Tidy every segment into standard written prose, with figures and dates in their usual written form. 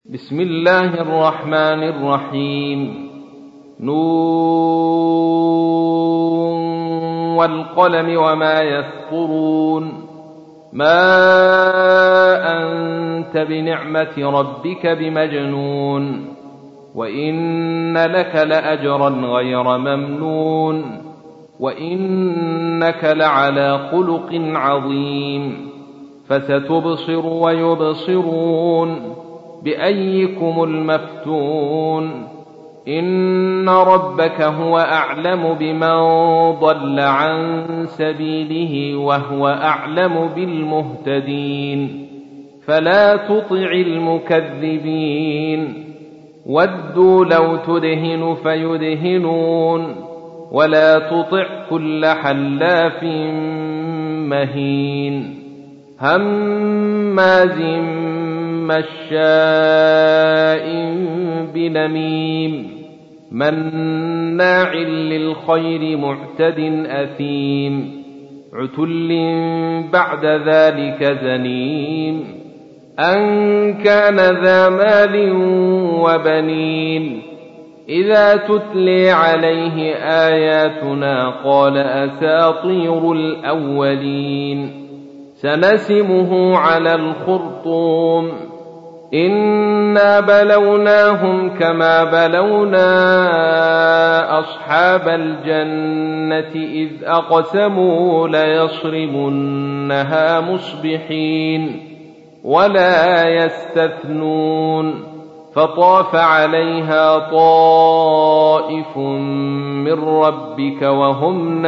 بسم الله الرحمن الرحيم. نون والقلم وما يسطرون. ما أنت بنعمة ربك بمجنون، وإن لك لأجرا غير ممنون، وإنك لعلى خلق عظيم. فستبصر ويبصرون بأيكم المفتون. إن ربك هو أعلم بمن ضل عن سبيله وهو أعلم بالمهتدين. فلا تطع المكذبين. ودوا لو تدهن فيدهنون. ولا تطع كل حلاف مهين هماز مشاء بنميم مناع للخير معتد أثيم عتل بعد ذلك زنيم أن كان ذا مال وبنين. إذا تتلي عليه آياتنا قال أساطير الأولين. سنسمه على الخرطوم. إنا بلوناهم كما بلونا أصحاب الجنة إذ أقسموا ليصرمنها مصبحين ولا يستثنون. فطاف عليها طائف من ربك وهم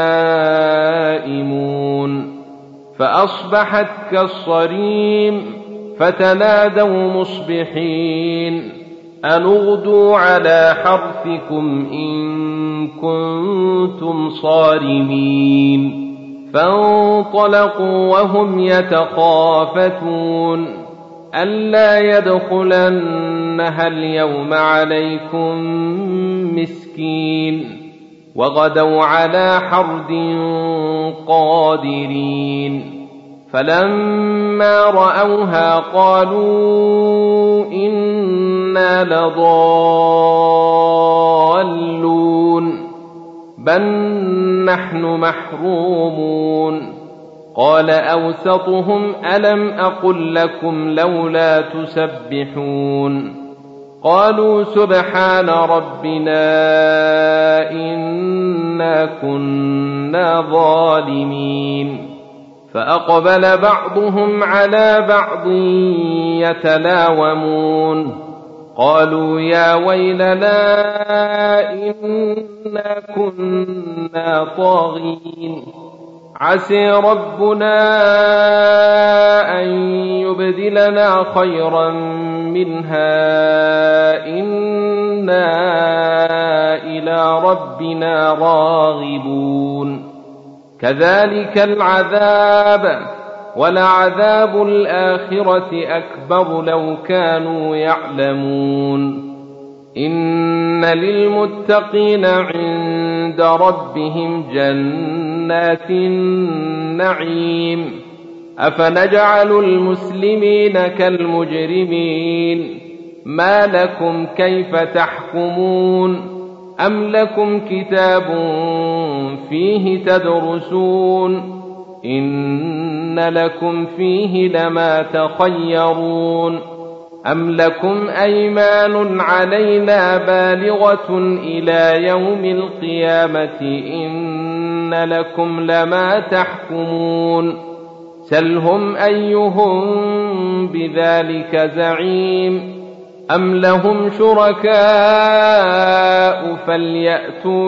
نائمون فأصبحت كالصريم. فتنادوا مصبحين أن اغدوا على حرثكم إن كنتم صارمين. فانطلقوا وهم يتخافتون ألا يدخلنها اليوم عليكم مسكين. وغدوا على حرد قادرين. فلما رأوها قالوا إنا لضالون بل نحن محرومون. قال أوسطهم ألم أقل لكم لولا تسبحون. قالوا سبحان ربنا إنا كنا ظالمين. فأقبل بعضهم على بعض يتلاومون قالوا يا ويلنا إنا كنا طاغين. عسى ربنا أن يبدلنا خيرا منها إنا إلى ربنا راغبون. كذلك العذاب ولعذاب الآخرة أكبر لو كانوا يعلمون. إن للمتقين عند ربهم جنات النعيم. أفنجعل المسلمين كالمجرمين. ما لكم كيف تحكمون. أم لكم كتاب فيه تدرسون. إن لكم فيه لما تخيرون. أم لكم أيمان علينا بالغة إلى يوم القيامة إن لكم لما تحكمون. سلهم أيهم بذلك زعيم. أم لهم شركاء فليأتوا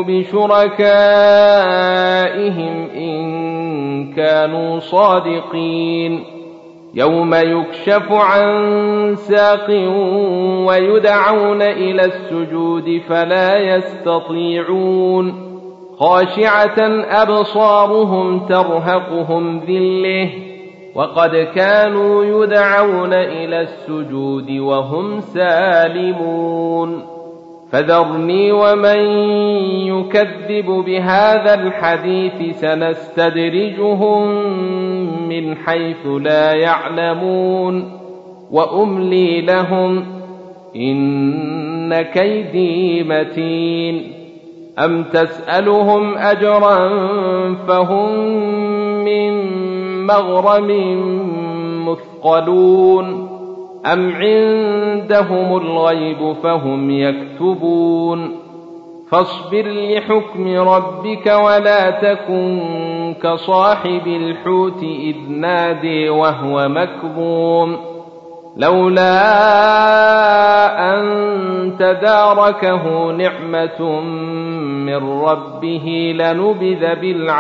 بشركائهم إن كانوا صادقين. يوم يكشف عن ساق ويدعون إلى السجود فلا يستطيعون. خاشعة أبصارهم ترهقهم ذلة وقد كانوا يدعون إلى السجود وهم سالمون. فذرني ومن يكذب بهذا الحديث سنستدرجهم من حيث لا يعلمون وأملي لهم إن كيدي متين أم تسألهم أجرا فهم من مغرم مثقلون أم عندهم الغيب فهم يكتبون فاصبر لحكم ربك ولا تكن كصاحب الحوت إذ نادي وهو مكظوم لولا أن تداركه نعمة من ربه لنبذ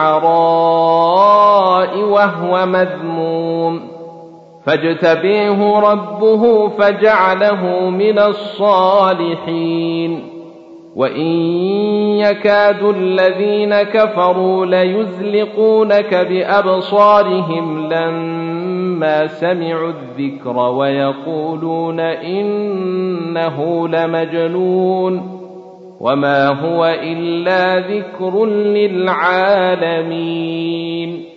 بالعراء وهو مذموم فاجتبيه ربه فجعله من الصالحين وإن يكاد الذين كفروا ليزلقونك بأبصارهم لما سمعوا الذكر ويقولون إنه لمجنون وما هو إلا ذكر للعالمين